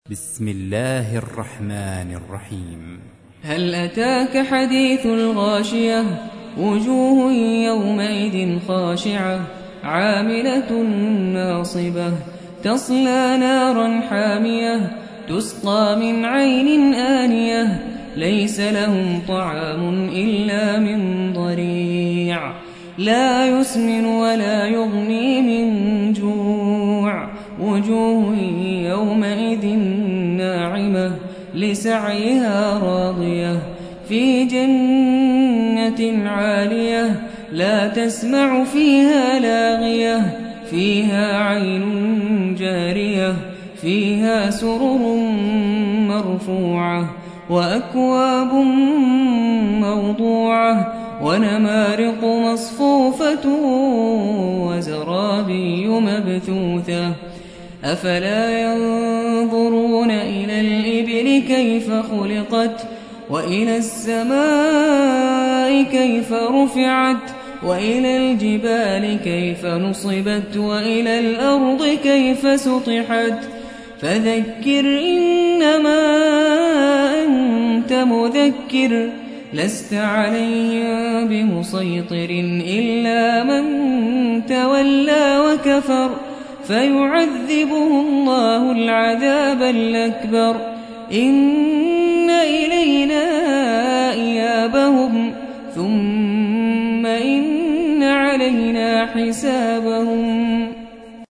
بسم الله الرحمن الرحيم. هل أتاك حديث الغاشية؟ وجوه يومئذ خاشعة عاملة ناصبة تصلى نارا حامية تسقى من عين آنية ليس لهم طعام إلا من ضريع لا يسمن ولا يغني من جوع وجوه يومئذ ناعمة لسعيها راضية في جنة عالية لا تسمع فيها لاغية فيها عين جارية فيها سرر مرفوعة وأكواب موضوعة ونمارق مصفوفة وزرابي مبثوثة أفلا ينظرون إلى الإبل كيف خلقت وإلى السماء كيف رفعت وإلى الجبال كيف نصبت وإلى الأرض كيف سطحت فذكر إنما أنت مذكر لست عليهم بمسيطر إلا من تولى وكفر فيعذبه الله العذاب الأكبر إن إلينا إيابهم ثم إن علينا حسابهم.